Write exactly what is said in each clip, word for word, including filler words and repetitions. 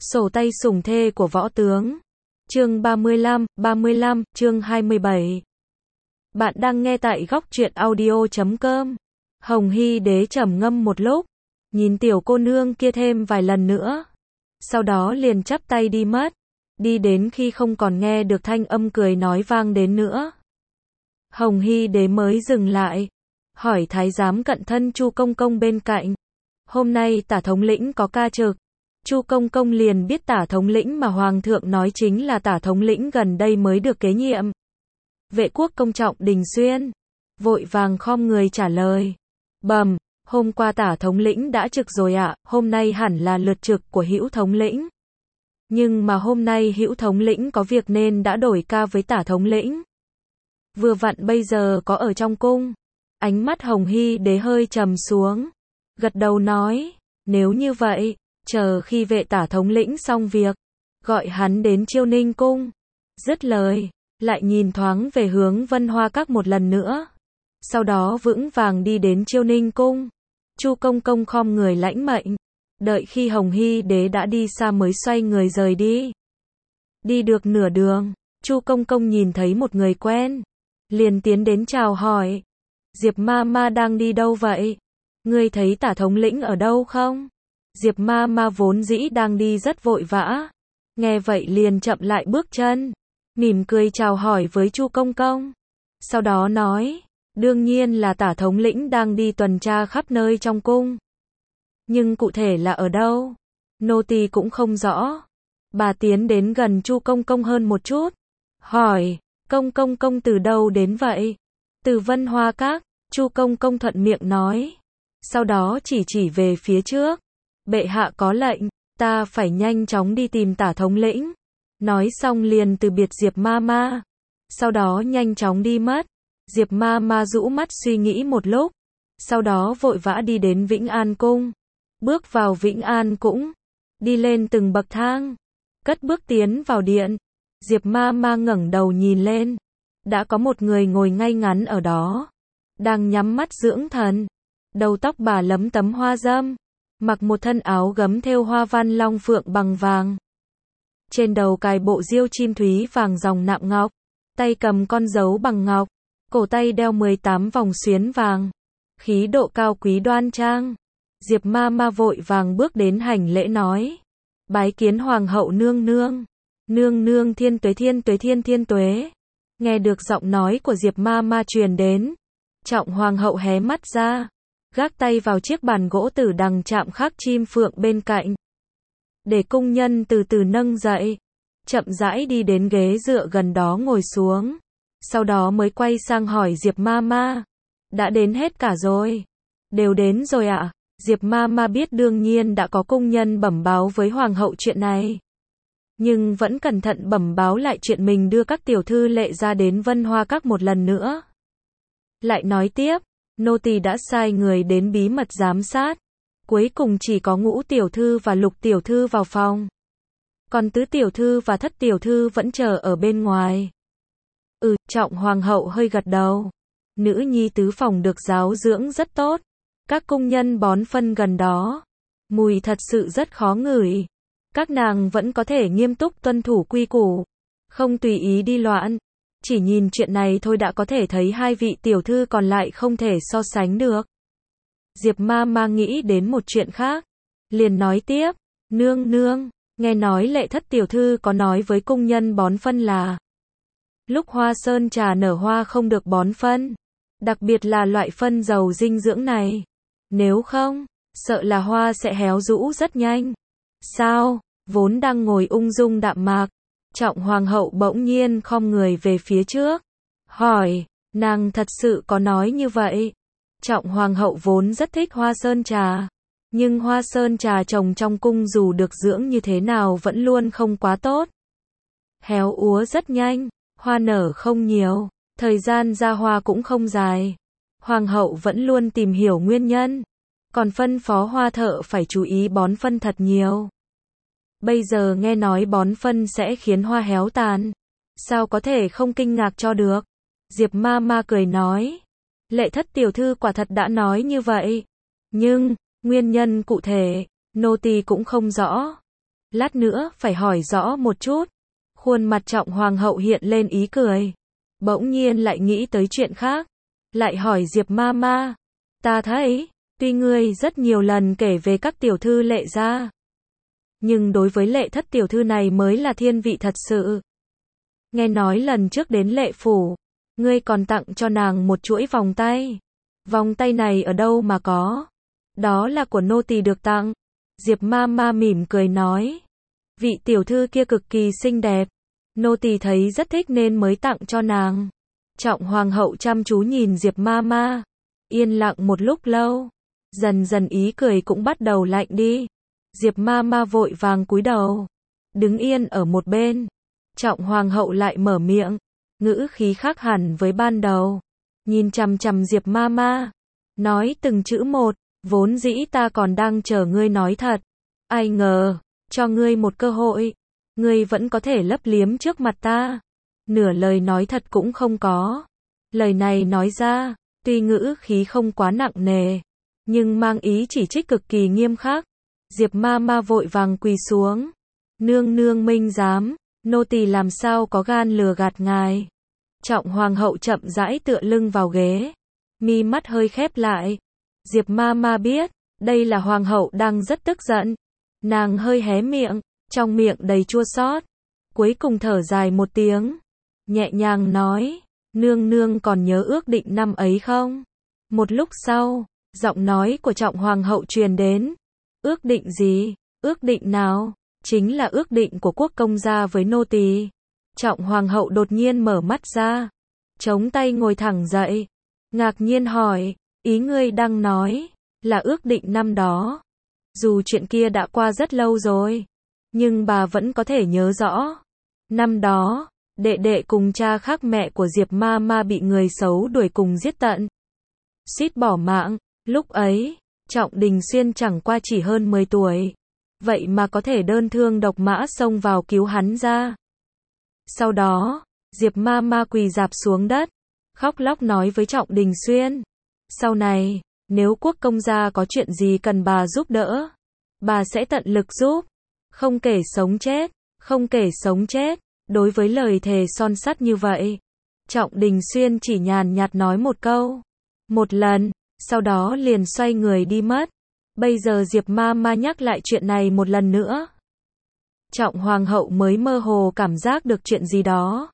Sổ tay sủng thê của võ tướng. Chương ba mươi lăm, ba mươi lăm, chương hai mươi bảy. Bạn đang nghe tại góc truyện audio chấm com. Hồng Hy Đế trầm ngâm một lúc, nhìn tiểu cô nương kia thêm vài lần nữa. Sau đó liền chắp tay đi mất, đi đến khi không còn nghe được thanh âm cười nói vang đến nữa. Hồng Hy Đế mới dừng lại, hỏi thái giám cận thân Chu Công Công bên cạnh. Hôm nay Tả thống lĩnh có ca trực. Chu Công Công liền biết Tả thống lĩnh mà Hoàng thượng nói chính là Tả thống lĩnh gần đây mới được kế nhiệm. Vệ quốc công trọng Đình Xuyên vội vàng khom người trả lời. Bẩm, hôm qua Tả thống lĩnh đã trực rồi ạ, hôm nay hẳn là lượt trực của Hữu thống lĩnh. Nhưng mà hôm nay Hữu thống lĩnh có việc nên đã đổi ca với Tả thống lĩnh. Vừa vặn bây giờ có ở trong cung. Ánh mắt Hồng Hy Đế hơi trầm xuống, gật đầu nói, nếu như vậy, chờ khi vệ Tả thống lĩnh xong việc, gọi hắn đến Chiêu Ninh cung. Dứt lời, lại nhìn thoáng về hướng Vân Hoa Các một lần nữa. Sau đó vững vàng đi đến Chiêu Ninh cung. Chu Công Công khom người lãnh mệnh, đợi khi Hồng Hy Đế đã đi xa mới xoay người rời đi. Đi được nửa đường, Chu Công Công nhìn thấy một người quen, liền tiến đến chào hỏi. Diệp ma ma đang đi đâu vậy? Ngươi thấy Tả thống lĩnh ở đâu không? Diệp ma ma vốn dĩ đang đi rất vội vã, nghe vậy liền chậm lại bước chân, mỉm cười chào hỏi với Chu Công Công. Sau đó nói, đương nhiên là Tả thống lĩnh đang đi tuần tra khắp nơi trong cung. Nhưng cụ thể là ở đâu? Nô tỳ cũng không rõ. Bà tiến đến gần Chu Công Công hơn một chút, hỏi, Công Công Công từ đâu đến vậy? Từ Vân Hoa Các, Chu Công Công thuận miệng nói. Sau đó chỉ chỉ về phía trước. Bệ hạ có lệnh, ta phải nhanh chóng đi tìm Tả thống lĩnh. Nói xong liền từ biệt Diệp ma ma. Sau đó nhanh chóng đi mất. Diệp ma ma rũ mắt suy nghĩ một lúc. Sau đó vội vã đi đến Vĩnh An cung. Bước vào Vĩnh An cũng, đi lên từng bậc thang, cất bước tiến vào điện. Diệp ma ma ngẩng đầu nhìn lên. Đã có một người ngồi ngay ngắn ở đó, đang nhắm mắt dưỡng thần. Đầu tóc bà lấm tấm hoa dâm, mặc một thân áo gấm thêu hoa văn long phượng bằng vàng. Trên đầu cài bộ diêu chim thúy vàng dòng nạm ngọc, tay cầm con dấu bằng ngọc, cổ tay đeo mười tám vòng xuyến vàng, khí độ cao quý đoan trang. Diệp ma ma vội vàng bước đến hành lễ nói, bái kiến hoàng hậu nương nương. Nương nương thiên tuế thiên tuế thiên thiên tuế. Nghe được giọng nói của Diệp ma ma truyền đến, Trọng hoàng hậu hé mắt ra, gác tay vào chiếc bàn gỗ tử đằng chạm khắc chim phượng bên cạnh, để cung nhân từ từ nâng dậy, chậm rãi đi đến ghế dựa gần đó ngồi xuống. Sau đó mới quay sang hỏi Diệp ma ma, đã đến hết cả rồi? Đều đến rồi ạ. Diệp ma ma biết đương nhiên đã có cung nhân bẩm báo với hoàng hậu chuyện này, nhưng vẫn cẩn thận bẩm báo lại chuyện mình đưa các tiểu thư lệ ra đến Vân Hoa Các một lần nữa. Lại nói tiếp, nô tỳ đã sai người đến bí mật giám sát, cuối cùng chỉ có Ngũ tiểu thư và Lục tiểu thư vào phòng, còn Tứ tiểu thư và Thất tiểu thư vẫn chờ ở bên ngoài. Ừ, Trọng hoàng hậu hơi gật đầu. Nữ nhi tứ phòng được giáo dưỡng rất tốt, các cung nhân bón phân gần đó, mùi thật sự rất khó ngửi. Các nàng vẫn có thể nghiêm túc tuân thủ quy củ, không tùy ý đi loạn. Chỉ nhìn chuyện này thôi đã có thể thấy hai vị tiểu thư còn lại không thể so sánh được. Diệp ma ma nghĩ đến một chuyện khác, liền nói tiếp, nương nương, nghe nói Lệ Thất tiểu thư có nói với cung nhân bón phân là lúc hoa sơn trà nở hoa không được bón phân, đặc biệt là loại phân giàu dinh dưỡng này, nếu không, sợ là hoa sẽ héo rũ rất nhanh. Sao? Vốn đang ngồi ung dung đạm mạc, Trọng hoàng hậu bỗng nhiên khom người về phía trước, hỏi, nàng thật sự có nói như vậy? Trọng hoàng hậu vốn rất thích hoa sơn trà, nhưng hoa sơn trà trồng trong cung dù được dưỡng như thế nào vẫn luôn không quá tốt. Héo úa rất nhanh, hoa nở không nhiều, thời gian ra hoa cũng không dài. Hoàng hậu vẫn luôn tìm hiểu nguyên nhân, còn phân phó hoa thợ phải chú ý bón phân thật nhiều. Bây giờ nghe nói bón phân sẽ khiến hoa héo tàn, sao có thể không kinh ngạc cho được? Diệp ma ma cười nói, Lệ Thất tiểu thư quả thật đã nói như vậy, nhưng nguyên nhân cụ thể nô tỳ cũng không rõ. lát nữa phải hỏi rõ một chút. Khuôn mặt Trọng Hoàng hậu hiện lên ý cười. Bỗng nhiên lại nghĩ tới chuyện khác. Lại hỏi Diệp ma ma. Ta thấy, tuy ngươi rất nhiều lần kể về các tiểu thư Lệ gia, nhưng đối với Lệ thất tiểu thư này mới là thiên vị thật sự. Nghe nói lần trước đến Lệ phủ, ngươi còn tặng cho nàng một chuỗi vòng tay. Vòng tay này ở đâu mà có? Đó là của nô tỳ được tặng. Diệp ma ma mỉm cười nói. Vị tiểu thư kia cực kỳ xinh đẹp. Nô tỳ thấy rất thích nên mới tặng cho nàng. Trọng Hoàng hậu chăm chú nhìn Diệp ma ma. Yên lặng một lúc lâu. Dần dần ý cười cũng bắt đầu lạnh đi. Diệp ma ma vội vàng cúi đầu. Đứng yên ở một bên. Trọng Hoàng hậu lại mở miệng. Ngữ khí khác hẳn với ban đầu. Nhìn chằm chằm Diệp ma ma. Nói từng chữ một. Vốn dĩ ta còn đang chờ ngươi nói thật. Ai ngờ, cho ngươi một cơ hội. Ngươi vẫn có thể lấp liếm trước mặt ta. Nửa lời nói thật cũng không có. Lời này nói ra, tuy ngữ khí không quá nặng nề, nhưng mang ý chỉ trích cực kỳ nghiêm khắc. Diệp ma ma vội vàng quỳ xuống. Nương nương minh giám, nô tỳ làm sao có gan lừa gạt ngài. Trọng Hoàng hậu chậm rãi tựa lưng vào ghế. Mi mắt hơi khép lại. Diệp ma ma biết, đây là Hoàng hậu đang rất tức giận. Nàng hơi hé miệng, trong miệng đầy chua xót. Cuối cùng thở dài một tiếng. Nhẹ nhàng nói, nương nương còn nhớ ước định năm ấy không? Một lúc sau, giọng nói của Trọng Hoàng hậu truyền đến. Ước định gì? Ước định nào? Chính là ước định của quốc công gia với nô tỳ. Trọng Hoàng hậu đột nhiên mở mắt ra. Chống tay ngồi thẳng dậy. Ngạc nhiên hỏi, ý ngươi đang nói, là ước định năm đó. Dù chuyện kia đã qua rất lâu rồi, nhưng bà vẫn có thể nhớ rõ. Năm đó, đệ đệ cùng cha khác mẹ của Diệp ma ma bị người xấu đuổi cùng giết tận. Suýt bỏ mạng, lúc ấy, Trọng Đình Xuyên chẳng qua chỉ hơn mười tuổi. Vậy mà có thể đơn thương độc mã xông vào cứu hắn ra. Sau đó, Diệp ma ma quỳ rạp xuống đất, khóc lóc nói với Trọng Đình Xuyên. Sau này, nếu quốc công gia có chuyện gì cần bà giúp đỡ, bà sẽ tận lực giúp. Không kể sống chết, không kể sống chết. Đối với lời thề son sắt như vậy, Trọng Đình Xuyên chỉ nhàn nhạt nói một câu. Một lần, sau đó liền xoay người đi mất. Bây giờ Diệp ma ma nhắc lại chuyện này một lần nữa. Trọng Hoàng hậu mới mơ hồ cảm giác được chuyện gì đó.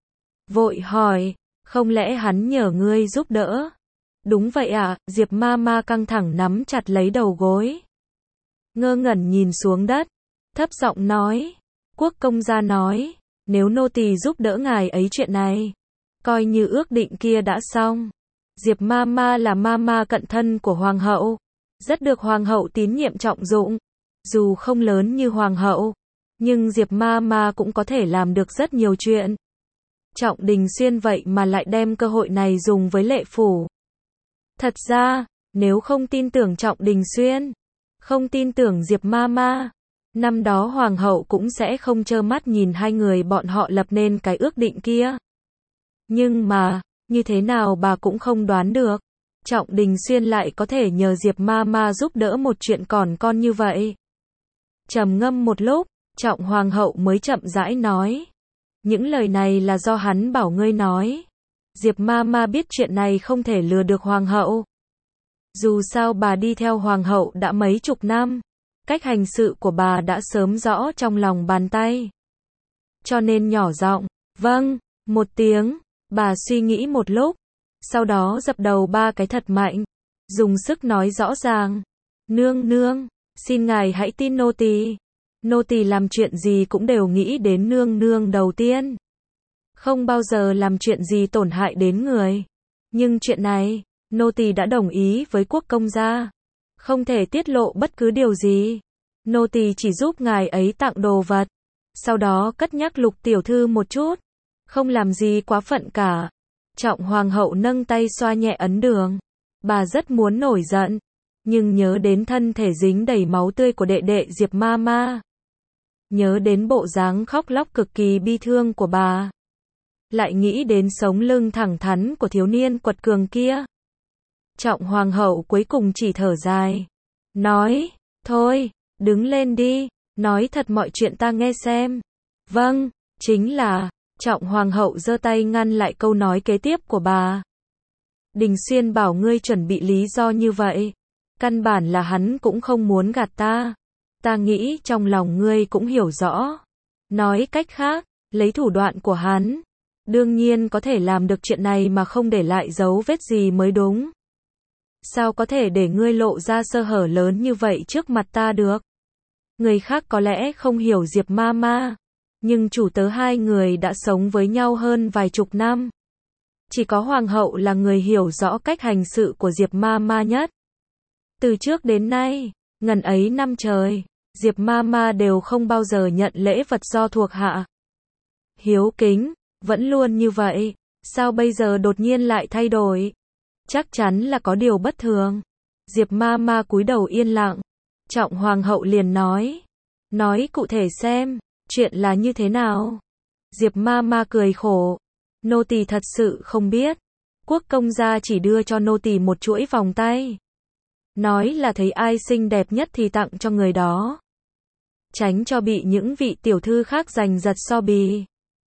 Vội hỏi, không lẽ hắn nhờ ngươi giúp đỡ? Đúng vậy ạ, à, Diệp ma ma căng thẳng nắm chặt lấy đầu gối. Ngơ ngẩn nhìn xuống đất, thấp giọng nói, quốc công gia nói, nếu nô tỳ giúp đỡ ngài ấy chuyện này, coi như ước định kia đã xong. Diệp ma ma là ma ma cận thân của Hoàng hậu, rất được Hoàng hậu tín nhiệm trọng dụng. Dù không lớn như Hoàng hậu, nhưng Diệp ma ma cũng có thể làm được rất nhiều chuyện. Trọng Đình Xuyên vậy mà lại đem cơ hội này dùng với Lệ phủ. Thật ra, nếu không tin tưởng Trọng Đình Xuyên, không tin tưởng Diệp ma ma, năm đó Hoàng hậu cũng sẽ không trơ mắt nhìn hai người bọn họ lập nên cái ước định kia. Nhưng mà, như thế nào bà cũng không đoán được. Trọng Đình Xuyên lại có thể nhờ Diệp ma ma giúp đỡ một chuyện còn con như vậy. Trầm ngâm một lúc, Trọng Hoàng hậu mới chậm rãi nói. Những lời này là do hắn bảo ngươi nói. Diệp ma ma biết chuyện này không thể lừa được Hoàng hậu. Dù sao bà đi theo Hoàng hậu đã mấy chục năm. Cách hành sự của bà đã sớm rõ trong lòng bàn tay. Cho nên nhỏ giọng, vâng, một tiếng. Bà suy nghĩ một lúc. Sau đó dập đầu ba cái thật mạnh. Dùng sức nói rõ ràng. Nương nương, xin ngài hãy tin nô tỳ. Nô tỳ làm chuyện gì cũng đều nghĩ đến nương nương đầu tiên. Không bao giờ làm chuyện gì tổn hại đến người. Nhưng chuyện này, nô tỳ đã đồng ý với quốc công gia. Không thể tiết lộ bất cứ điều gì. Nô tỳ chỉ giúp ngài ấy tặng đồ vật. Sau đó cất nhắc Lục tiểu thư một chút. Không làm gì quá phận cả. Trọng Hoàng hậu nâng tay xoa nhẹ ấn đường. Bà rất muốn nổi giận. Nhưng nhớ đến thân thể dính đầy máu tươi của đệ đệ Diệp ma ma. Nhớ đến bộ dáng khóc lóc cực kỳ bi thương của bà. Lại nghĩ đến sống lưng thẳng thắn của thiếu niên quật cường kia. Trọng Hoàng hậu cuối cùng chỉ thở dài. Nói, thôi, đứng lên đi. Nói thật mọi chuyện ta nghe xem. Vâng, chính là, Trọng Hoàng hậu giơ tay ngăn lại câu nói kế tiếp của bà. Đình Xuyên bảo ngươi chuẩn bị lý do như vậy. Căn bản là hắn cũng không muốn gạt ta. Ta nghĩ trong lòng ngươi cũng hiểu rõ. Nói cách khác, lấy thủ đoạn của hắn, đương nhiên có thể làm được chuyện này mà không để lại dấu vết gì mới đúng. Sao có thể để ngươi lộ ra sơ hở lớn như vậy trước mặt ta được? Người khác có lẽ không hiểu Diệp ma ma, nhưng chủ tớ hai người đã sống với nhau hơn vài chục năm. Chỉ có Hoàng hậu là người hiểu rõ cách hành sự của Diệp ma ma nhất. Từ trước đến nay, ngần ấy năm trời, Diệp ma ma đều không bao giờ nhận lễ vật do thuộc hạ. Hiếu kính, vẫn luôn như vậy, sao bây giờ đột nhiên lại thay đổi? Chắc chắn là có điều bất thường. Diệp ma ma cúi đầu yên lặng. Trọng Hoàng hậu liền nói. Nói cụ thể xem, chuyện là như thế nào? Diệp ma ma cười khổ. Nô tỳ thật sự không biết. Quốc công gia chỉ đưa cho nô tỳ một chuỗi vòng tay. Nói là thấy ai xinh đẹp nhất thì tặng cho người đó. Tránh cho bị những vị tiểu thư khác giành giật so bì.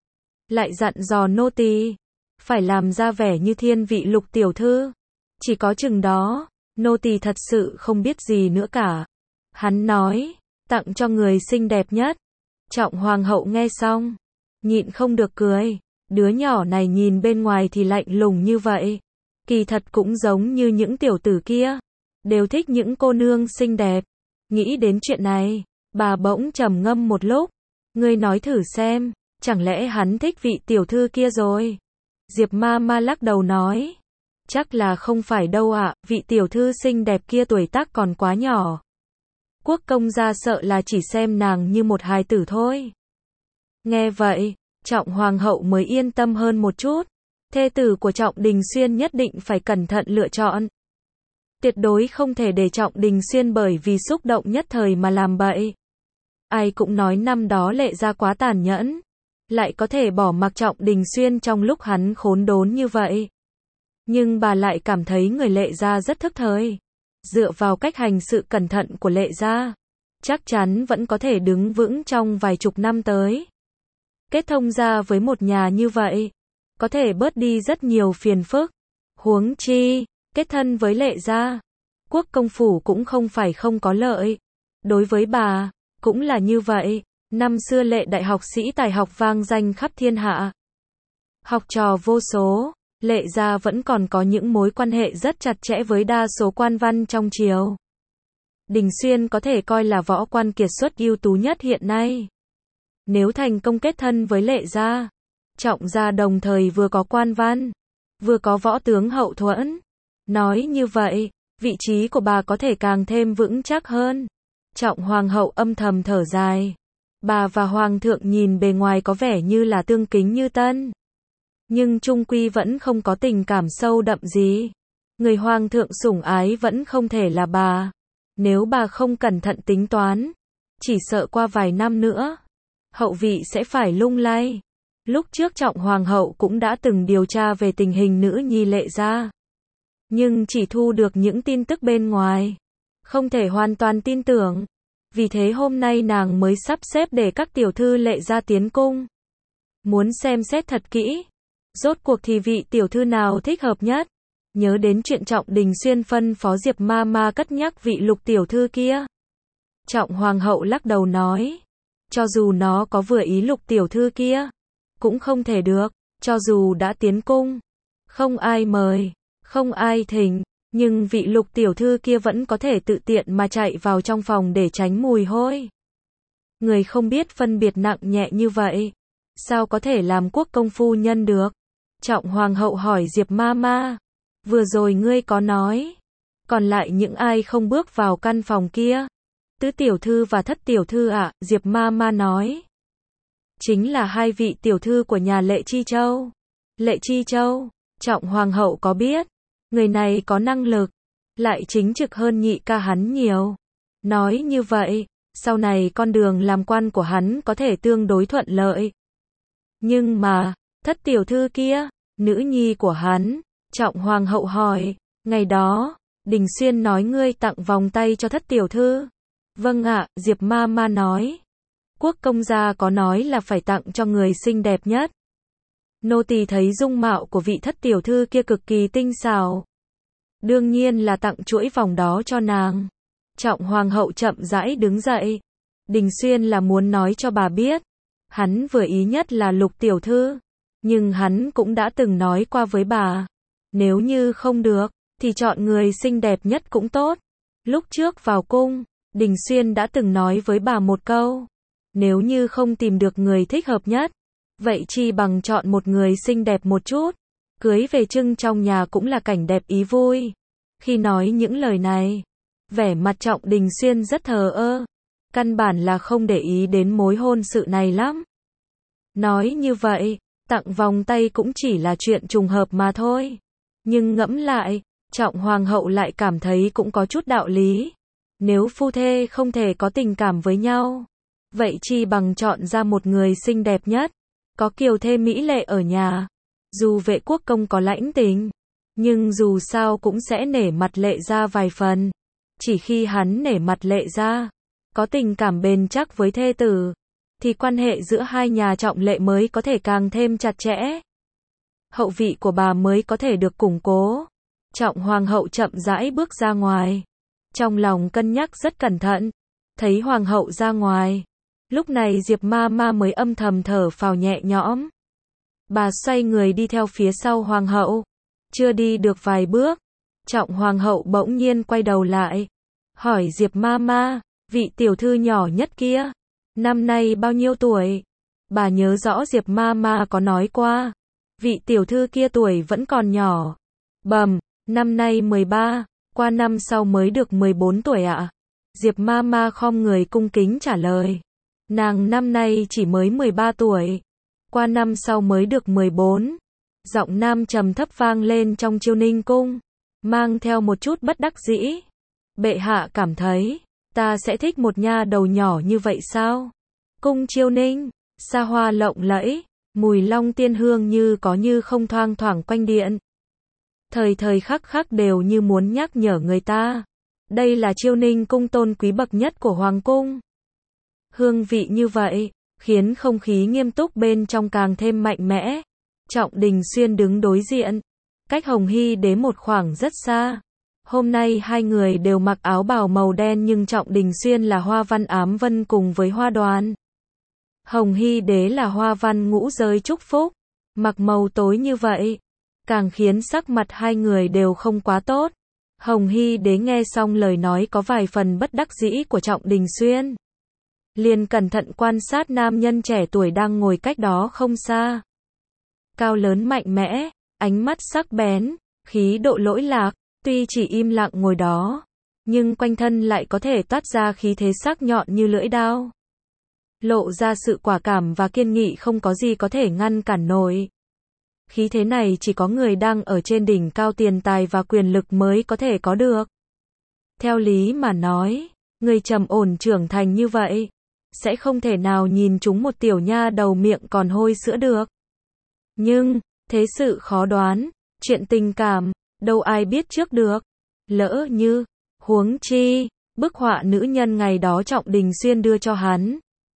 Lại dặn dò nô tỳ phải làm ra vẻ như thiên vị Lục tiểu thư. Chỉ có chừng đó, nô tỳ thật sự không biết gì nữa cả. Hắn nói, tặng cho người xinh đẹp nhất. Trọng Hoàng hậu nghe xong, nhịn không được cười. Đứa nhỏ này nhìn bên ngoài thì lạnh lùng như vậy. Kỳ thật cũng giống như những tiểu tử kia. Đều thích những cô nương xinh đẹp. Nghĩ đến chuyện này, bà bỗng trầm ngâm một lúc. Ngươi nói thử xem, chẳng lẽ hắn thích vị tiểu thư kia rồi? Diệp ma ma lắc đầu nói. Chắc là không phải đâu ạ, vị tiểu thư xinh đẹp kia tuổi tác còn quá nhỏ. Quốc công gia sợ là chỉ xem nàng như một hài tử thôi. Nghe vậy, Trọng Hoàng hậu mới yên tâm hơn một chút. Thê tử của Trọng Đình Xuyên nhất định phải cẩn thận lựa chọn. Tuyệt đối không thể để Trọng Đình Xuyên bởi vì xúc động nhất thời mà làm bậy. Ai cũng nói năm đó Lệ gia quá tàn nhẫn. Lại có thể bỏ mặc Trọng Đình Xuyên trong lúc hắn khốn đốn như vậy. Nhưng bà lại cảm thấy người Lệ gia rất thức thời. Dựa vào cách hành sự cẩn thận của Lệ gia, chắc chắn vẫn có thể đứng vững trong vài chục năm tới. Kết thông gia với một nhà như vậy, có thể bớt đi rất nhiều phiền phức. Huống chi, kết thân với Lệ gia, Quốc công phủ cũng không phải không có lợi. Đối với bà, cũng là như vậy. Năm xưa Lệ đại học sĩ tài học vang danh khắp thiên hạ. Học trò vô số, Lệ gia vẫn còn có những mối quan hệ rất chặt chẽ với đa số quan văn trong triều. Đình Xuyên có thể coi là võ quan kiệt xuất ưu tú nhất hiện nay. Nếu thành công kết thân với Lệ gia, Trọng gia đồng thời vừa có quan văn, vừa có võ tướng hậu thuẫn. Nói như vậy, vị trí của bà có thể càng thêm vững chắc hơn. Trọng Hoàng hậu âm thầm thở dài. Bà và Hoàng thượng nhìn bề ngoài có vẻ như là tương kính như tân. Nhưng chung quy vẫn không có tình cảm sâu đậm gì. Người Hoàng thượng sủng ái vẫn không thể là bà. Nếu bà không cẩn thận tính toán, chỉ sợ qua vài năm nữa, hậu vị sẽ phải lung lay. Lúc trước Trọng Hoàng hậu cũng đã từng điều tra về tình hình nữ nhi Lệ gia. Nhưng chỉ thu được những tin tức bên ngoài. Không thể hoàn toàn tin tưởng. Vì thế hôm nay nàng mới sắp xếp để các tiểu thư Lệ gia tiến cung. Muốn xem xét thật kỹ. Rốt cuộc thì vị tiểu thư nào thích hợp nhất. Nhớ đến chuyện Trọng Đình Xuyên phân phó Diệp ma ma cất nhắc vị Lục tiểu thư kia. Trọng Hoàng hậu lắc đầu nói. Cho dù nó có vừa ý Lục tiểu thư kia, cũng không thể được. Cho dù đã tiến cung, không ai mời, không ai thỉnh, nhưng vị Lục tiểu thư kia vẫn có thể tự tiện mà chạy vào trong phòng để tránh mùi hôi. Người không biết phân biệt nặng nhẹ như vậy, sao có thể làm quốc công phu nhân được? Trọng Hoàng hậu hỏi Diệp ma ma. Vừa rồi ngươi có nói, còn lại những ai không bước vào căn phòng kia? Tứ tiểu thư và thất tiểu thư ạ, à? Diệp ma ma nói. Chính là hai vị tiểu thư của nhà Lệ Chi Châu. Lệ Chi Châu, Trọng Hoàng hậu có biết, người này có năng lực, lại chính trực hơn nhị ca hắn nhiều. Nói như vậy, sau này con đường làm quan của hắn có thể tương đối thuận lợi. Nhưng mà, thất tiểu thư kia, nữ nhi của hắn, Trọng Hoàng hậu hỏi, ngày đó, Đình Xuyên nói ngươi tặng vòng tay cho thất tiểu thư. Vâng ạ, Diệp ma ma nói. Quốc công gia có nói là phải tặng cho người xinh đẹp nhất. Nô tỳ thấy dung mạo của vị thất tiểu thư kia cực kỳ tinh xảo. Đương nhiên là tặng chuỗi vòng đó cho nàng. Trọng hoàng hậu chậm rãi đứng dậy. Đình Xuyên là muốn nói cho bà biết. Hắn vừa ý nhất là Lục tiểu thư. Nhưng hắn cũng đã từng nói qua với bà. Nếu như không được, thì chọn người xinh đẹp nhất cũng tốt. Lúc trước vào cung, Đình Xuyên đã từng nói với bà một câu. Nếu như không tìm được người thích hợp nhất, vậy chi bằng chọn một người xinh đẹp một chút. Cưới về trưng trong nhà cũng là cảnh đẹp ý vui. Khi nói những lời này, vẻ mặt Trọng Đình Xuyên rất thờ ơ. Căn bản là không để ý đến mối hôn sự này lắm. Nói như vậy, tặng vòng tay cũng chỉ là chuyện trùng hợp mà thôi. Nhưng ngẫm lại, Trọng hoàng hậu lại cảm thấy cũng có chút đạo lý. Nếu phu thê không thể có tình cảm với nhau, vậy chi bằng chọn ra một người xinh đẹp nhất, có kiều thê mỹ lệ ở nhà. Dù Vệ quốc công có lãnh tình, nhưng dù sao cũng sẽ nể mặt Lệ gia vài phần. Chỉ khi hắn nể mặt Lệ gia, có tình cảm bền chắc với thê tử, thì quan hệ giữa hai nhà Trọng Lệ mới có thể càng thêm chặt chẽ. Hậu vị của bà mới có thể được củng cố. Trọng hoàng hậu chậm rãi bước ra ngoài. Trong lòng cân nhắc rất cẩn thận. Thấy hoàng hậu ra ngoài. Lúc này Diệp ma ma mới âm thầm thở phào nhẹ nhõm. Bà xoay người đi theo phía sau hoàng hậu. Chưa đi được vài bước, Trọng hoàng hậu bỗng nhiên quay đầu lại. Hỏi Diệp ma ma, vị tiểu thư nhỏ nhất kia, năm nay bao nhiêu tuổi? Bà nhớ rõ Diệp ma ma có nói qua. Vị tiểu thư kia tuổi vẫn còn nhỏ. Bầm, năm nay mười ba, qua năm sau mới được mười bốn tuổi ạ. Diệp ma ma khom người cung kính trả lời. Nàng năm nay chỉ mới mười ba tuổi. Qua năm sau mới được mười bốn. Giọng nam trầm thấp vang lên trong Chiêu Ninh cung. Mang theo một chút bất đắc dĩ. Bệ hạ cảm thấy, ta sẽ thích một nha đầu nhỏ như vậy sao? Cung Chiêu Ninh, xa hoa lộng lẫy. Mùi long tiên hương như có như không thoang thoảng quanh điện. Thời thời khắc khắc đều như muốn nhắc nhở người ta. Đây là Chiêu Ninh cung tôn quý bậc nhất của Hoàng cung. Hương vị như vậy, khiến không khí nghiêm túc bên trong càng thêm mạnh mẽ. Trọng Đình Xuyên đứng đối diện, cách Hồng Hy Đế một khoảng rất xa. Hôm nay hai người đều mặc áo bào màu đen nhưng Trọng Đình Xuyên là hoa văn ám vân cùng với hoa đoàn. Hồng Hy Đế là hoa văn ngũ giới chúc phúc, mặc màu tối như vậy, càng khiến sắc mặt hai người đều không quá tốt. Hồng Hy Đế nghe xong lời nói có vài phần bất đắc dĩ của Trọng Đình Xuyên. Liền cẩn thận quan sát nam nhân trẻ tuổi đang ngồi cách đó không xa. Cao lớn mạnh mẽ, ánh mắt sắc bén, khí độ lỗi lạc, tuy chỉ im lặng ngồi đó, nhưng quanh thân lại có thể toát ra khí thế sắc nhọn như lưỡi đao. Lộ ra sự quả cảm và kiên nghị không có gì có thể ngăn cản nổi. Khí thế này chỉ có người đang ở trên đỉnh cao tiền tài và quyền lực mới có thể có được. Theo lý mà nói, người trầm ổn trưởng thành như vậy, sẽ không thể nào nhìn chúng một tiểu nha đầu miệng còn hôi sữa được. Nhưng, thế sự khó đoán, chuyện tình cảm, đâu ai biết trước được. Lỡ như, huống chi, bức họa nữ nhân ngày đó Trọng Đình Xuyên đưa cho hắn.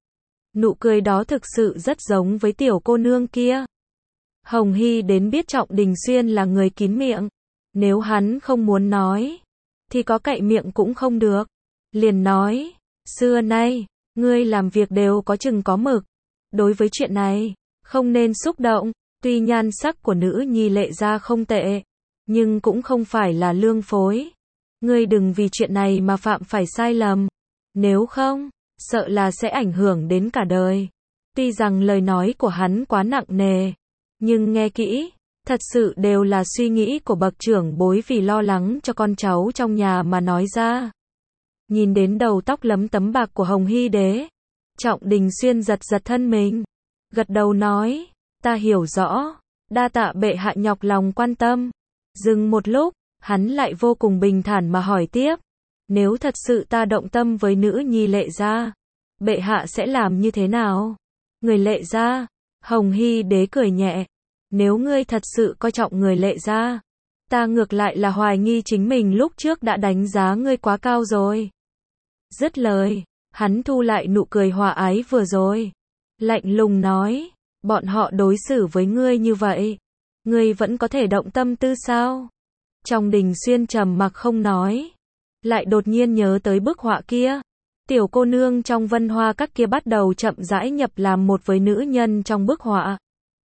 Nụ cười đó thực sự rất giống với tiểu cô nương kia. Hồng Hy đến biết Trọng Đình Xuyên là người kín miệng. Nếu hắn không muốn nói, thì có cậy miệng cũng không được. Liền nói, xưa nay, ngươi làm việc đều có chừng có mực. Đối với chuyện này, không nên xúc động. Tuy nhan sắc của nữ nhi Lệ gia không tệ, nhưng cũng không phải là lương phối. Ngươi đừng vì chuyện này mà phạm phải sai lầm. Nếu không, sợ là sẽ ảnh hưởng đến cả đời. Tuy rằng lời nói của hắn quá nặng nề, nhưng nghe kỹ, thật sự đều là suy nghĩ của bậc trưởng bối vì lo lắng cho con cháu trong nhà mà nói ra. Nhìn đến đầu tóc lấm tấm bạc của Hồng Hy Đế, Trọng Đình Xuyên giật giật thân mình, gật đầu nói, ta hiểu rõ, đa tạ bệ hạ nhọc lòng quan tâm. Dừng một lúc, hắn lại vô cùng bình thản mà hỏi tiếp, nếu thật sự ta động tâm với nữ nhi Lệ gia, bệ hạ sẽ làm như thế nào? Người Lệ gia? Hồng Hy Đế cười nhẹ, nếu ngươi thật sự coi trọng người Lệ gia, ta ngược lại là hoài nghi chính mình lúc trước đã đánh giá ngươi quá cao rồi. Dứt lời, hắn thu lại nụ cười hòa ái vừa rồi. Lạnh lùng nói, bọn họ đối xử với ngươi như vậy, ngươi vẫn có thể động tâm tư sao? Trong Đình Xuyên trầm mặc không nói, lại đột nhiên nhớ tới bức họa kia. Tiểu cô nương trong Vân Hoa Các kia bắt đầu chậm rãi nhập làm một với nữ nhân trong bức họa.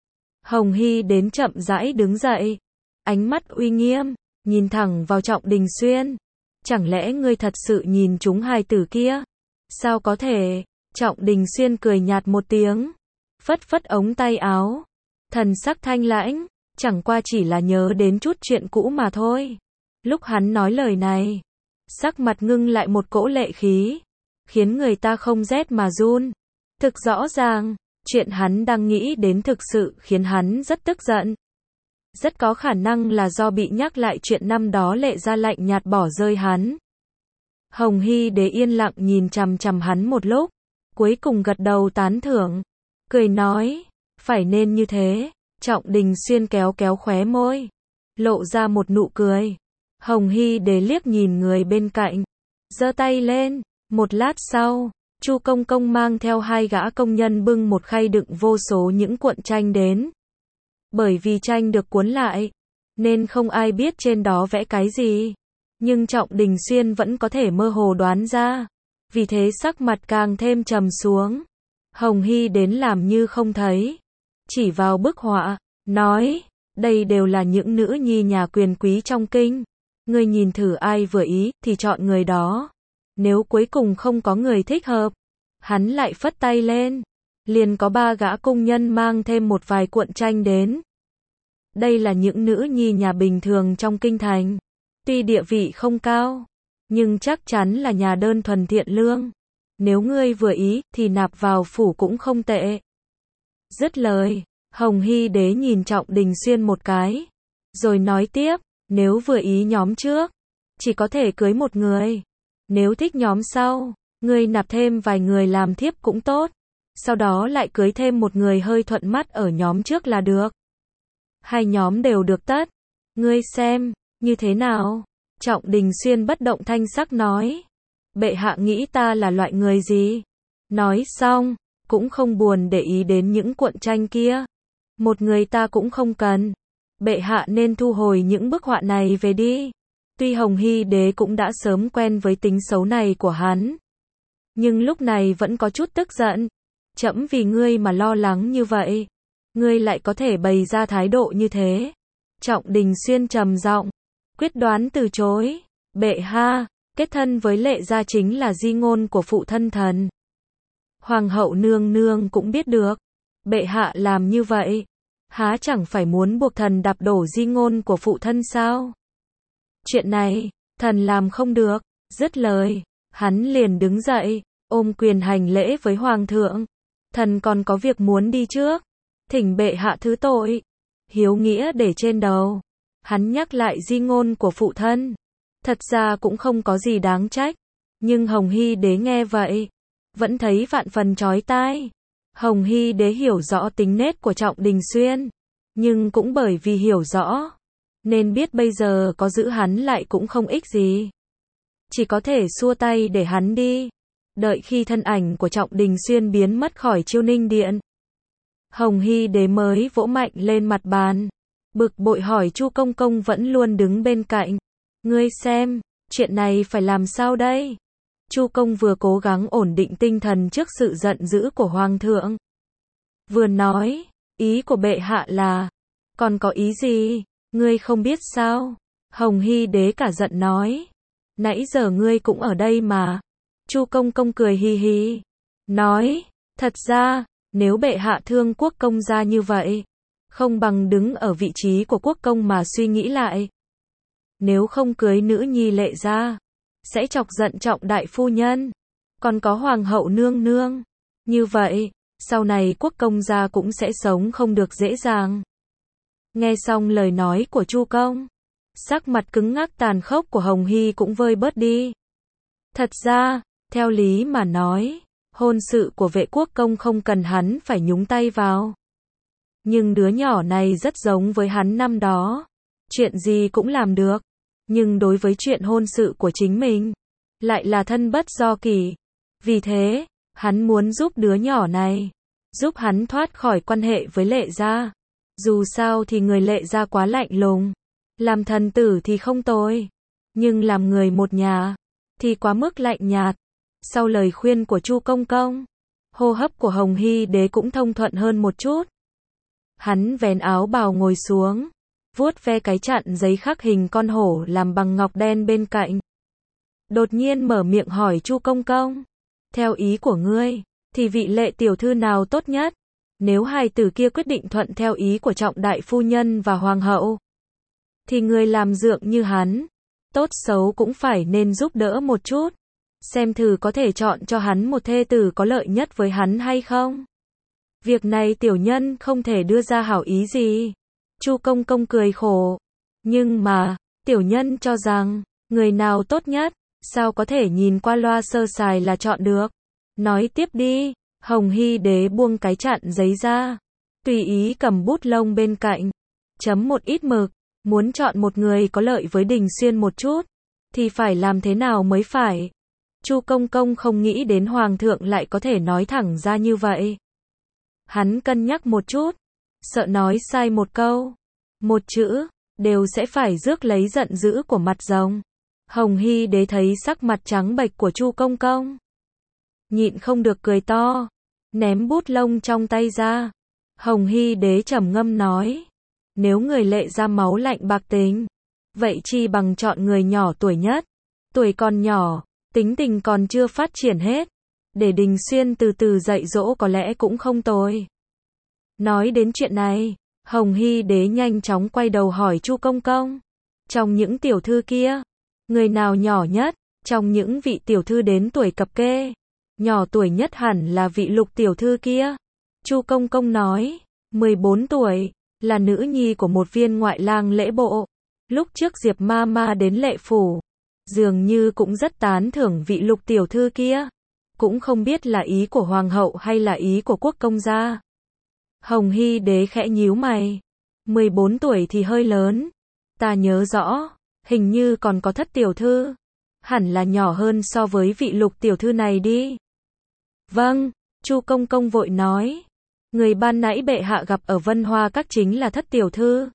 Hồng Hy đến chậm rãi đứng dậy, ánh mắt uy nghiêm, nhìn thẳng vào Trọng Đình Xuyên. Chẳng lẽ ngươi thật sự nhìn chúng hài tử kia? Sao có thể? Trọng Đình Xuyên cười nhạt một tiếng, phất phất ống tay áo, thần sắc thanh lãnh, chẳng qua chỉ là nhớ đến chút chuyện cũ mà thôi. Lúc hắn nói lời này, sắc mặt ngưng lại một cỗ lệ khí, khiến người ta không rét mà run. Thực rõ ràng, chuyện hắn đang nghĩ đến thực sự khiến hắn rất tức giận. Rất có khả năng là do bị nhắc lại chuyện năm đó Lệ Gia lạnh nhạt bỏ rơi hắn. Hồng Hy Đế yên lặng nhìn chằm chằm hắn một lúc, cuối cùng gật đầu tán thưởng, cười nói, phải nên như thế. Trọng Đình Xuyên kéo kéo khóe môi, lộ ra một nụ cười. Hồng Hy Đế liếc nhìn người bên cạnh, giơ tay lên. Một lát sau, Chu Công Công mang theo hai gã công nhân bưng một khay đựng vô số những cuộn tranh đến. Bởi vì tranh được cuốn lại, nên không ai biết trên đó vẽ cái gì. Nhưng Trọng Đình Xuyên vẫn có thể mơ hồ đoán ra. Vì thế sắc mặt càng thêm trầm xuống. Hồng Hy đến làm như không thấy, chỉ vào bức họa, nói, đây đều là những nữ nhi nhà quyền quý trong kinh. Ngươi nhìn thử ai vừa ý, thì chọn người đó. Nếu cuối cùng không có người thích hợp, hắn lại phất tay lên. Liền có ba gã công nhân mang thêm một vài cuộn tranh đến. Đây là những nữ nhi nhà bình thường trong kinh thành. Tuy địa vị không cao, nhưng chắc chắn là nhà đơn thuần thiện lương. Nếu ngươi vừa ý, thì nạp vào phủ cũng không tệ. Dứt lời, Hồng Hy Đế nhìn Trọng Đình Xuyên một cái, rồi nói tiếp, nếu vừa ý nhóm trước, chỉ có thể cưới một người. Nếu thích nhóm sau, ngươi nạp thêm vài người làm thiếp cũng tốt. Sau đó lại cưới thêm một người hơi thuận mắt ở nhóm trước là được. Hai nhóm đều được tất. Ngươi xem, như thế nào? Trọng Đình Xuyên bất động thanh sắc nói. Bệ hạ nghĩ ta là loại người gì? Nói xong, cũng không buồn để ý đến những cuộn tranh kia. Một người ta cũng không cần. Bệ hạ nên thu hồi những bức họa này về đi. Tuy Hồng Hy Đế cũng đã sớm quen với tính xấu này của hắn, nhưng lúc này vẫn có chút tức giận. Trẫm vì ngươi mà lo lắng như vậy, ngươi lại có thể bày ra thái độ như thế. Trọng Đình Xuyên trầm giọng, quyết đoán từ chối. Bệ hạ, kết thân với Lệ Gia chính là di ngôn của phụ thân thần. Hoàng hậu nương nương cũng biết được. Bệ hạ làm như vậy, há chẳng phải muốn buộc thần đạp đổ di ngôn của phụ thân sao? Chuyện này, thần làm không được. Dứt lời, hắn liền đứng dậy, ôm quyền hành lễ với hoàng thượng. Thần còn có việc muốn đi trước, thỉnh bệ hạ thứ tội. Hiếu nghĩa để trên đầu. Hắn nhắc lại di ngôn của phụ thân, thật ra cũng không có gì đáng trách. Nhưng Hồng Hy Đế nghe vậy, vẫn thấy vạn phần chói tai. Hồng Hy Đế hiểu rõ tính nết của Trọng Đình Xuyên, nhưng cũng bởi vì hiểu rõ, nên biết bây giờ có giữ hắn lại cũng không ích gì. Chỉ có thể xua tay để hắn đi. Đợi khi thân ảnh của Trọng Đình Xuyên biến mất khỏi Chiêu Ninh Điện, Hồng Hy Đế mới vỗ mạnh lên mặt bàn, bực bội hỏi Chu Công Công vẫn luôn đứng bên cạnh. Ngươi xem, chuyện này phải làm sao đây? Chu Công vừa cố gắng ổn định tinh thần trước sự giận dữ của Hoàng thượng, vừa nói, ý của bệ hạ là, còn có ý gì? Ngươi không biết sao? Hồng Hy Đế cả giận nói, nãy giờ ngươi cũng ở đây mà. Chu Công Công cười hì hì, nói, thật ra, nếu bệ hạ thương quốc công gia như vậy, không bằng đứng ở vị trí của quốc công mà suy nghĩ lại. Nếu không cưới nữ nhi Lệ Gia, sẽ chọc giận Trọng đại phu nhân, còn có hoàng hậu nương nương. Như vậy, sau này quốc công gia cũng sẽ sống không được dễ dàng. Nghe xong lời nói của Chu Công, sắc mặt cứng ngắc tàn khốc của Hồng Hy cũng vơi bớt đi. Thật ra, theo lý mà nói, hôn sự của Vệ Quốc Công không cần hắn phải nhúng tay vào. Nhưng đứa nhỏ này rất giống với hắn năm đó, chuyện gì cũng làm được. Nhưng đối với chuyện hôn sự của chính mình, lại là thân bất do kỷ. Vì thế, hắn muốn giúp đứa nhỏ này, giúp hắn thoát khỏi quan hệ với Lệ gia. Dù sao thì người Lệ gia quá lạnh lùng, làm thần tử thì không tồi, nhưng làm người một nhà thì quá mức lạnh nhạt. Sau lời khuyên của Chu Công Công, hô hấp của Hồng Hy Đế cũng thông thuận hơn một chút. Hắn vén áo bào ngồi xuống, vuốt ve cái chặn giấy khắc hình con hổ làm bằng ngọc đen bên cạnh. Đột nhiên mở miệng hỏi Chu Công Công, theo ý của ngươi, thì vị Lệ tiểu thư nào tốt nhất? Nếu hài tử kia quyết định thuận theo ý của trọng đại phu nhân và hoàng hậu, thì người làm dượng như hắn, tốt xấu cũng phải nên giúp đỡ một chút, xem thử có thể chọn cho hắn một thê tử có lợi nhất với hắn hay không. Việc này tiểu nhân không thể đưa ra hảo ý gì. Chu Công Công cười khổ, nhưng mà, tiểu nhân cho rằng, người nào tốt nhất, sao có thể nhìn qua loa sơ sài là chọn được. Nói tiếp đi. Hồng Hy Đế buông cái chặn giấy ra, tùy ý cầm bút lông bên cạnh, chấm một ít mực. Muốn chọn một người có lợi với Đình Xuyên một chút, thì phải làm thế nào mới phải? Chu Công Công không nghĩ đến Hoàng thượng lại có thể nói thẳng ra như vậy. Hắn cân nhắc một chút, sợ nói sai một câu, một chữ, đều sẽ phải rước lấy giận dữ của mặt rồng. Hồng Hy Đế thấy sắc mặt trắng bệch của Chu Công Công, nhịn không được cười to, ném bút lông trong tay ra. Hồng Hy Đế trầm ngâm nói, nếu người Lệ gia máu lạnh bạc tính, vậy chi bằng chọn người nhỏ tuổi nhất, tuổi còn nhỏ, tính tình còn chưa phát triển hết, để Đình Xuyên từ từ dạy dỗ có lẽ cũng không tồi. Nói đến chuyện này, Hồng Hy Đế nhanh chóng quay đầu hỏi Chu Công Công, trong những tiểu thư kia, người nào nhỏ nhất? Trong những vị tiểu thư đến tuổi cập kê, nhỏ tuổi nhất hẳn là vị Lục tiểu thư kia. Chu Công Công nói, mười bốn tuổi, là nữ nhi của một viên ngoại lang Lễ bộ. Lúc trước Diệp ma ma đến Lệ phủ, dường như cũng rất tán thưởng vị Lục tiểu thư kia, cũng không biết là ý của hoàng hậu hay là ý của quốc công gia. Hồng Hy Đế khẽ nhíu mày, mười bốn tuổi thì hơi lớn, ta nhớ rõ, hình như còn có Thất tiểu thư, hẳn là nhỏ hơn so với vị Lục tiểu thư này đi. Vâng, Chu Công Công vội nói, người ban nãy bệ hạ gặp ở Vân Hoa Các chính là Thất tiểu thư,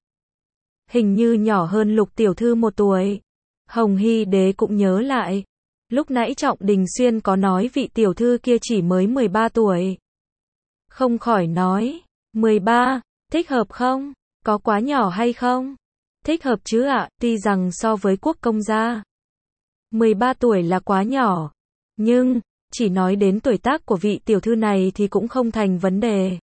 hình như nhỏ hơn Lục tiểu thư một tuổi. Hồng Hy Đế cũng nhớ lại, lúc nãy Trọng Đình Xuyên có nói vị tiểu thư kia chỉ mới mười ba tuổi. Không khỏi nói, mười ba, thích hợp không? Có quá nhỏ hay không? Thích hợp chứ ạ, tuy rằng so với quốc công gia, mười ba tuổi là quá nhỏ, nhưng, chỉ nói đến tuổi tác của vị tiểu thư này thì cũng không thành vấn đề.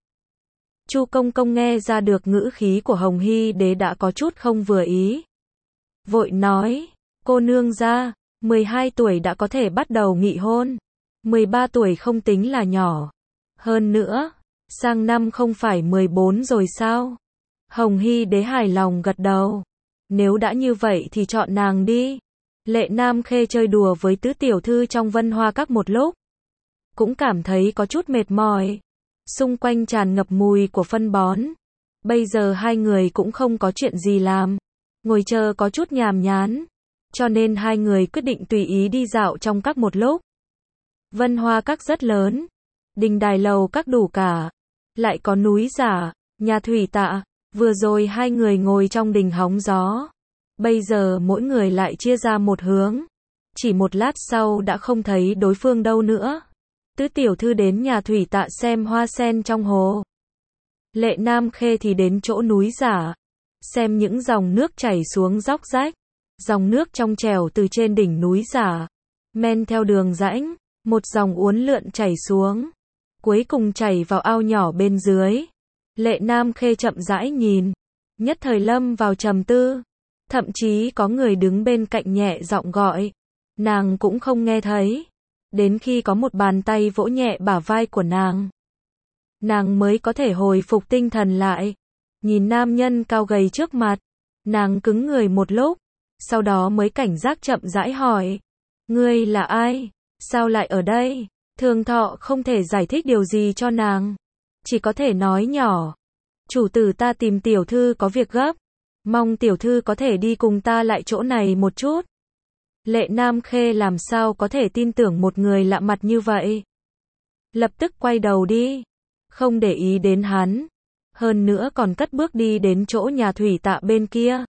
Chu Công Công nghe ra được ngữ khí của Hồng Hy Đế đã có chút không vừa ý. Vội nói, cô nương gia, mười hai tuổi đã có thể bắt đầu nghị hôn, mười ba tuổi không tính là nhỏ. Hơn nữa, sang năm không phải mười bốn rồi sao? Hồng Hy Đế hài lòng gật đầu. Nếu đã như vậy thì chọn nàng đi. Lệ Nam Khê chơi đùa với tứ tiểu thư trong Vân Hoa Các một lúc, cũng cảm thấy có chút mệt mỏi. Xung quanh tràn ngập mùi của phân bón. Bây giờ hai người cũng không có chuyện gì làm, ngồi chờ có chút nhàm nhán, cho nên hai người quyết định tùy ý đi dạo trong các một lúc. Vân Hoa Các rất lớn, đình đài lầu các đủ cả, lại có núi giả, nhà thủy tạ. Vừa rồi hai người ngồi trong đình hóng gió, bây giờ mỗi người lại chia ra một hướng, chỉ một lát sau đã không thấy đối phương đâu nữa. Tứ tiểu thư đến nhà thủy tạ xem hoa sen trong hồ, Lệ Nam Khê thì đến chỗ núi giả, xem những dòng nước chảy xuống róc rách. Dòng nước trong trẻo từ trên đỉnh núi giả, men theo đường rãnh, một dòng uốn lượn chảy xuống, cuối cùng chảy vào ao nhỏ bên dưới. Lệ Nam Khê chậm rãi nhìn, nhất thời lâm vào trầm tư, thậm chí có người đứng bên cạnh nhẹ giọng gọi, nàng cũng không nghe thấy, đến khi có một bàn tay vỗ nhẹ bả vai của nàng, nàng mới có thể hồi phục tinh thần lại. Nhìn nam nhân cao gầy trước mặt, nàng cứng người một lúc, sau đó mới cảnh giác chậm rãi hỏi, ngươi là ai, sao lại ở đây? Thường Thọ không thể giải thích điều gì cho nàng, chỉ có thể nói nhỏ, chủ tử ta tìm tiểu thư có việc gấp, mong tiểu thư có thể đi cùng ta lại chỗ này một chút. Lệ Nam Khê làm sao có thể tin tưởng một người lạ mặt như vậy. Lập tức quay đầu đi, không để ý đến hắn. Hơn nữa còn cất bước đi đến chỗ nhà thủy tạ bên kia.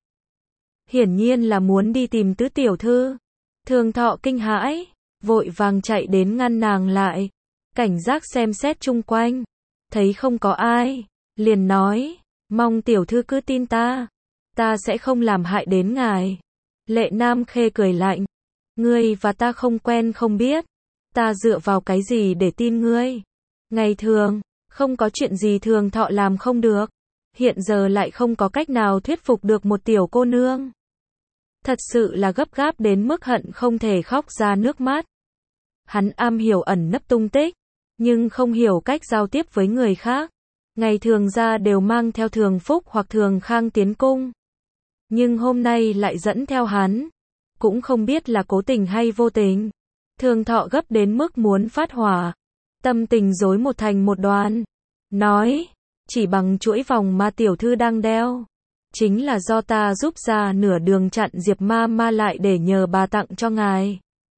Hiển nhiên là muốn đi tìm tứ tiểu thư. Thường Thọ kinh hãi, vội vàng chạy đến ngăn nàng lại. Cảnh giác xem xét chung quanh. Thấy không có ai, liền nói, mong tiểu thư cứ tin ta. Ta sẽ không làm hại đến ngài. Lệ Nam Khê cười lạnh. Ngươi và ta không quen không biết. Ta dựa vào cái gì để tin ngươi? Ngày thường, không có chuyện gì Thường Thọ làm không được. Hiện giờ lại không có cách nào thuyết phục được một tiểu cô nương. Thật sự là gấp gáp đến mức hận không thể khóc ra nước mắt. Hắn am hiểu ẩn nấp tung tích, nhưng không hiểu cách giao tiếp với người khác. Ngày thường ra đều mang theo Thường Phúc hoặc Thường Khang tiến cung. Nhưng hôm nay lại dẫn theo hắn. Cũng không biết là cố tình hay vô tình. Thường Thọ gấp đến mức muốn phát hỏa. Tâm tình rối một thành một đoàn. Nói, chỉ bằng chuỗi vòng mà tiểu thư đang đeo. Chính là do ta giúp ra nửa đường chặn Diệp ma ma lại để nhờ bà tặng cho ngài.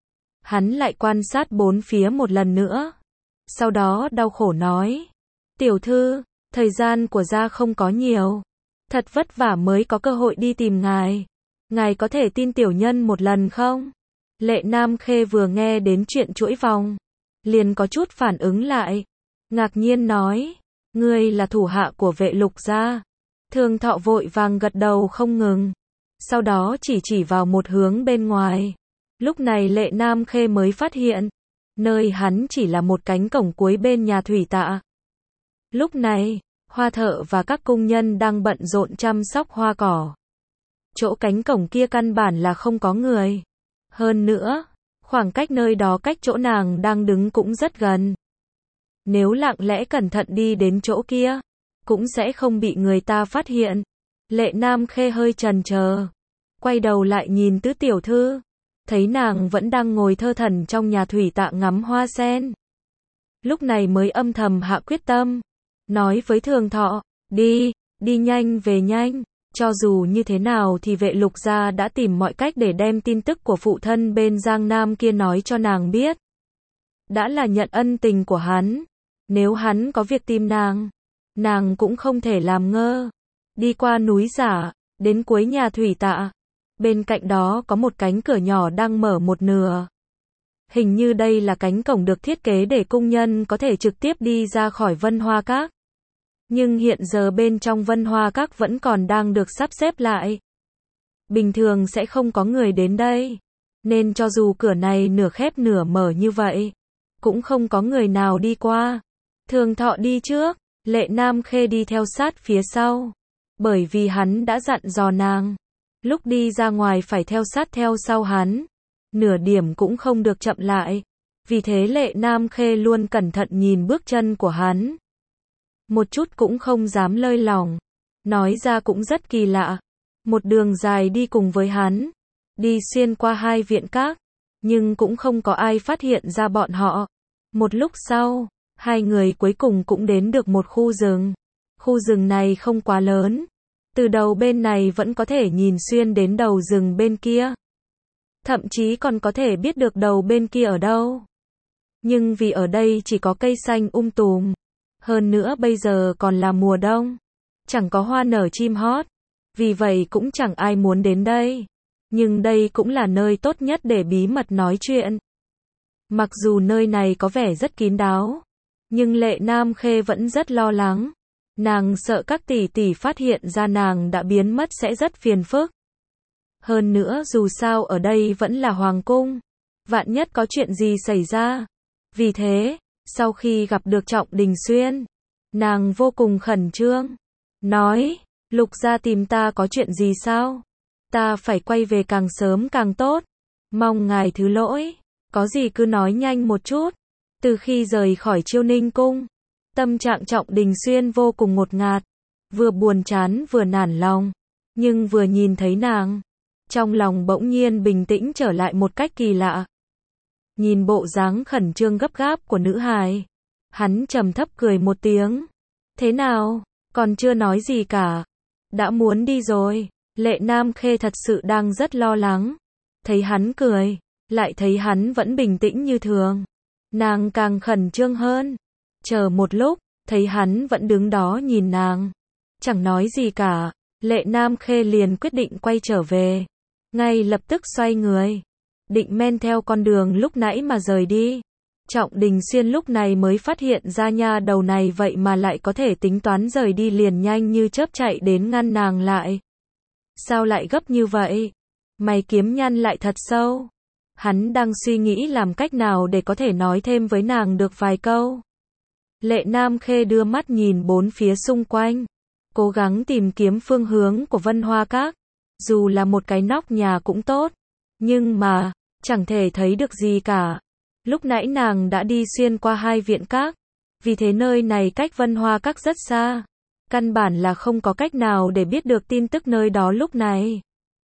Hắn lại quan sát bốn phía một lần nữa. Sau đó đau khổ nói. Tiểu thư, thời gian của gia không có nhiều. Thật vất vả mới có cơ hội đi tìm ngài. Ngài có thể tin tiểu nhân một lần không? Lệ Nam Khê vừa nghe đến chuyện chuỗi vòng. Liền có chút phản ứng lại. Ngạc nhiên nói. Ngươi là thủ hạ của Vệ Lục gia. Thường Thọ vội vàng gật đầu không ngừng. Sau đó chỉ chỉ vào một hướng bên ngoài. Lúc này Lệ Nam Khê mới phát hiện. Nơi hắn chỉ là một cánh cổng cuối bên nhà thủy tạ. Lúc này, hoa thợ và các công nhân đang bận rộn chăm sóc hoa cỏ. Chỗ cánh cổng kia căn bản là không có người. Hơn nữa, khoảng cách nơi đó cách chỗ nàng đang đứng cũng rất gần. Nếu lặng lẽ cẩn thận đi đến chỗ kia, cũng sẽ không bị người ta phát hiện. Lệ Nam Khê hơi chần chờ, quay đầu lại nhìn tứ tiểu thư, thấy nàng vẫn đang ngồi thơ thẩn trong nhà thủy tạ ngắm hoa sen. Lúc này mới âm thầm hạ quyết tâm, nói với Thường Thọ, đi, đi nhanh về nhanh. Cho dù như thế nào thì Vệ Lục gia đã tìm mọi cách để đem tin tức của phụ thân bên Giang Nam kia nói cho nàng biết. Đã là nhận ân tình của hắn. Nếu hắn có việc tìm nàng, nàng cũng không thể làm ngơ. Đi qua núi giả, đến cuối nhà thủy tạ. Bên cạnh đó có một cánh cửa nhỏ đang mở một nửa. Hình như đây là cánh cổng được thiết kế để cung nhân có thể trực tiếp đi ra khỏi Vân Hoa Các. Nhưng hiện giờ bên trong Vân Hoa Các vẫn còn đang được sắp xếp lại. Bình thường sẽ không có người đến đây. Nên cho dù cửa này nửa khép nửa mở như vậy, cũng không có người nào đi qua. Thường Thọ đi trước, Lệ Nam Khê đi theo sát phía sau. Bởi vì hắn đã dặn dò nàng. Lúc đi ra ngoài phải theo sát theo sau hắn. Nửa điểm cũng không được chậm lại. Vì thế Lệ Nam Khê luôn cẩn thận nhìn bước chân của hắn. Một chút cũng không dám lơi lỏng. Nói ra cũng rất kỳ lạ. Một đường dài đi cùng với hắn. Đi xuyên qua hai viện các. Nhưng cũng không có ai phát hiện ra bọn họ. Một lúc sau, hai người cuối cùng cũng đến được một khu rừng. Khu rừng này không quá lớn. Từ đầu bên này vẫn có thể nhìn xuyên đến đầu rừng bên kia. Thậm chí còn có thể biết được đầu bên kia ở đâu. Nhưng vì ở đây chỉ có cây xanh um tùm. Hơn nữa bây giờ còn là mùa đông. Chẳng có hoa nở chim hót. Vì vậy cũng chẳng ai muốn đến đây. Nhưng đây cũng là nơi tốt nhất để bí mật nói chuyện. Mặc dù nơi này có vẻ rất kín đáo. Nhưng Lệ Nam Khê vẫn rất lo lắng. Nàng sợ các tỷ tỷ phát hiện ra nàng đã biến mất sẽ rất phiền phức. Hơn nữa dù sao ở đây vẫn là hoàng cung. Vạn nhất có chuyện gì xảy ra. Vì thế, sau khi gặp được Trọng Đình Xuyên, nàng vô cùng khẩn trương. Nói, Lục gia tìm ta có chuyện gì sao? Ta phải quay về càng sớm càng tốt. Mong ngài thứ lỗi. Có gì cứ nói nhanh một chút. Từ khi rời khỏi Chiêu Ninh cung, tâm trạng Trọng Đình Xuyên vô cùng ngột ngạt. Vừa buồn chán vừa nản lòng. Nhưng vừa nhìn thấy nàng, trong lòng bỗng nhiên bình tĩnh trở lại một cách kỳ lạ. Nhìn bộ dáng khẩn trương gấp gáp của nữ hài, hắn trầm thấp cười một tiếng. Thế nào, còn chưa nói gì cả. Đã muốn đi rồi. Lệ Nam Khê thật sự đang rất lo lắng. Thấy hắn cười, lại thấy hắn vẫn bình tĩnh như thường. Nàng càng khẩn trương hơn. Chờ một lúc, thấy hắn vẫn đứng đó nhìn nàng. Chẳng nói gì cả, Lệ Nam Khê liền quyết định quay trở về. Ngay lập tức xoay người. Định men theo con đường lúc nãy mà rời đi. Trọng Đình Xuyên lúc này mới phát hiện ra nha đầu này vậy mà lại có thể tính toán rời đi liền nhanh như chớp chạy đến ngăn nàng lại. Sao lại gấp như vậy? Mày kiếm nhăn lại thật sâu. Hắn đang suy nghĩ làm cách nào để có thể nói thêm với nàng được vài câu. Lệ Nam Khê đưa mắt nhìn bốn phía xung quanh, cố gắng tìm kiếm phương hướng của Vân Hoa Các. Dù là một cái nóc nhà cũng tốt, nhưng mà, chẳng thể thấy được gì cả. Lúc nãy nàng đã đi xuyên qua hai viện các, vì thế nơi này cách Vân Hoa Các rất xa. Căn bản là không có cách nào để biết được tin tức nơi đó lúc này.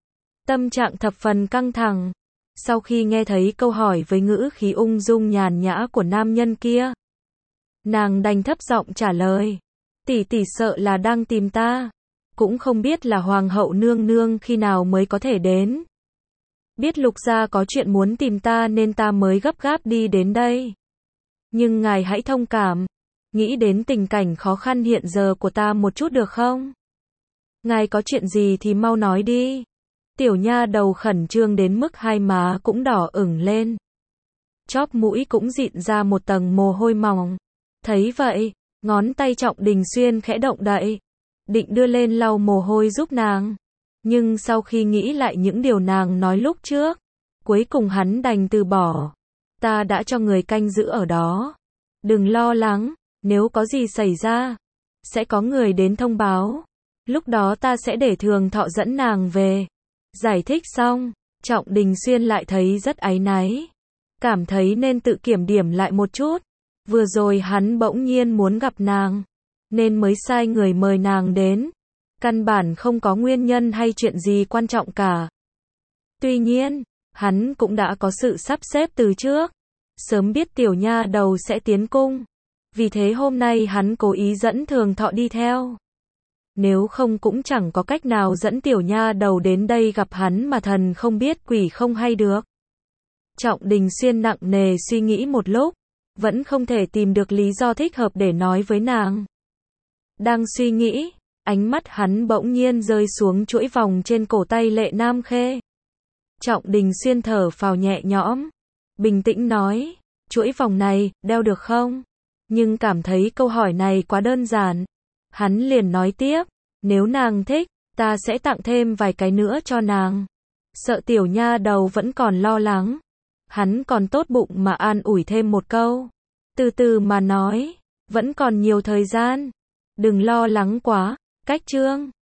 Tâm trạng thập phần căng thẳng. Sau khi nghe thấy câu hỏi với ngữ khí ung dung nhàn nhã của nam nhân kia, nàng đành thấp giọng trả lời. Tỷ tỷ sợ là đang tìm ta. Cũng không biết là hoàng hậu nương nương khi nào mới có thể đến. Biết Lục gia có chuyện muốn tìm ta nên ta mới gấp gáp đi đến đây. Nhưng ngài hãy thông cảm. Nghĩ đến tình cảnh khó khăn hiện giờ của ta một chút được không? Ngài có chuyện gì thì mau nói đi. Tiểu nha đầu khẩn trương đến mức hai má cũng đỏ ửng lên. Chóp mũi cũng dịn ra một tầng mồ hôi mỏng. Thấy vậy, ngón tay Trọng Đình Xuyên khẽ động đậy. Định đưa lên lau mồ hôi giúp nàng. Nhưng sau khi nghĩ lại những điều nàng nói lúc trước, cuối cùng hắn đành từ bỏ. Ta đã cho người canh giữ ở đó. Đừng lo lắng, nếu có gì xảy ra, sẽ có người đến thông báo. Lúc đó ta sẽ để Thường Thọ dẫn nàng về. Giải thích xong, Trọng Đình Xuyên lại thấy rất áy náy. Cảm thấy nên tự kiểm điểm lại một chút. Vừa rồi hắn bỗng nhiên muốn gặp nàng, nên mới sai người mời nàng đến. Căn bản không có nguyên nhân hay chuyện gì quan trọng cả. Tuy nhiên, hắn cũng đã có sự sắp xếp từ trước. Sớm biết tiểu nha đầu sẽ tiến cung. Vì thế hôm nay hắn cố ý dẫn Thường Thọ đi theo. Nếu không cũng chẳng có cách nào dẫn tiểu nha đầu đến đây gặp hắn mà thần không biết quỷ không hay được. Trọng Đình Xuyên nặng nề suy nghĩ một lúc, vẫn không thể tìm được lý do thích hợp để nói với nàng. Đang suy nghĩ, ánh mắt hắn bỗng nhiên rơi xuống chuỗi vòng trên cổ tay Lệ Nam Khê. Trọng Đình Xuyên thở phào nhẹ nhõm, bình tĩnh nói, chuỗi vòng này, đeo được không? Nhưng cảm thấy câu hỏi này quá đơn giản. Hắn liền nói tiếp, nếu nàng thích, ta sẽ tặng thêm vài cái nữa cho nàng. Sợ tiểu nha đầu vẫn còn lo lắng. Hắn còn tốt bụng mà an ủi thêm một câu. Từ từ mà nói, vẫn còn nhiều thời gian. Đừng lo lắng quá, cách chương.